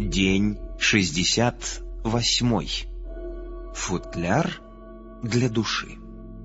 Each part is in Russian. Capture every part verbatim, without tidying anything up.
День шестьдесят восьмой. Футляр для души.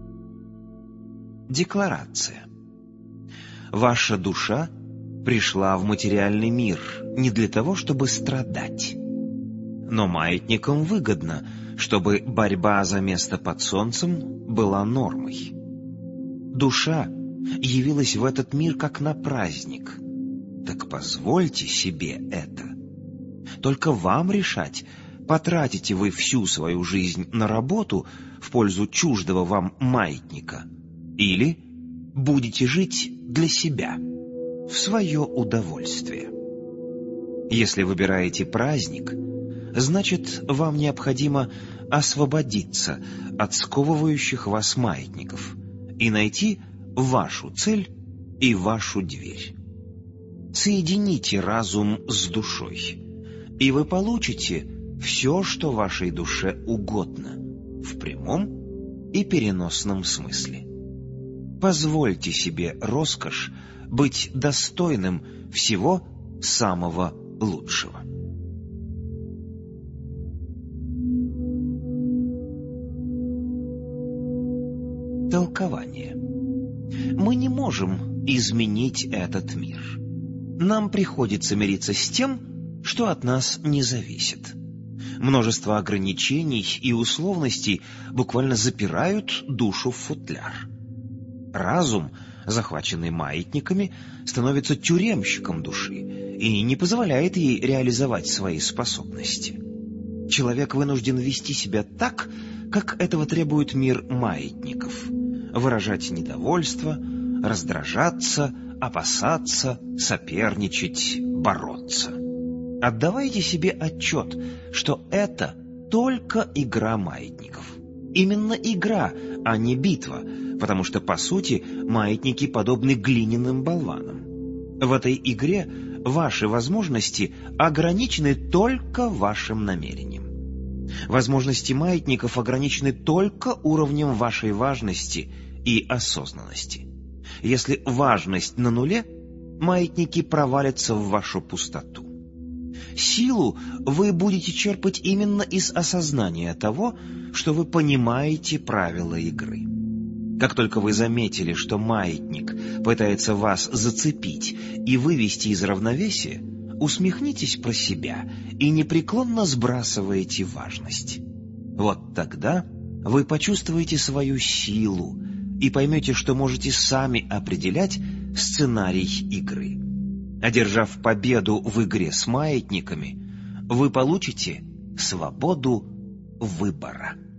Декларация. Ваша душа пришла в материальный мир не для того, чтобы страдать. Но маятникам выгодно, чтобы борьба за место под солнцем была нормой. Душа явилась в этот мир как на праздник. Так позвольте себе это. Только вам решать, потратите вы всю свою жизнь на работу в пользу чуждого вам маятника или будете жить для себя, в свое удовольствие. Если выбираете праздник, значит, вам необходимо освободиться от сковывающих вас маятников и найти вашу цель и вашу дверь. Соедините разум с душой, и вы получите все, что вашей душе угодно, в прямом и переносном смысле. Позвольте себе роскошь быть достойным всего самого лучшего. Толкование. Мы не можем изменить этот мир. Нам приходится мириться с тем, что от нас не зависит. Множество ограничений и условностей буквально запирают душу в футляр. Разум, захваченный маятниками, становится тюремщиком души и не позволяет ей реализовать свои способности. Человек вынужден вести себя так, как этого требует мир маятников, выражать недовольство, раздражаться, опасаться, соперничать, бороться. Отдавайте себе отчет, что это только игра маятников. Именно игра, а не битва, потому что, по сути, маятники подобны глиняным болванам. В этой игре ваши возможности ограничены только вашим намерением. Возможности маятников ограничены только уровнем вашей важности и осознанности. Если важность на нуле, маятники провалятся в вашу пустоту. Силу вы будете черпать именно из осознания того, что вы понимаете правила игры. Как только вы заметили, что маятник пытается вас зацепить и вывести из равновесия, усмехнитесь про себя и непреклонно сбрасываете важность. Вот тогда вы почувствуете свою силу и поймете, что можете сами определять сценарий игры. Одержав победу в игре с маятниками, вы получите свободу выбора.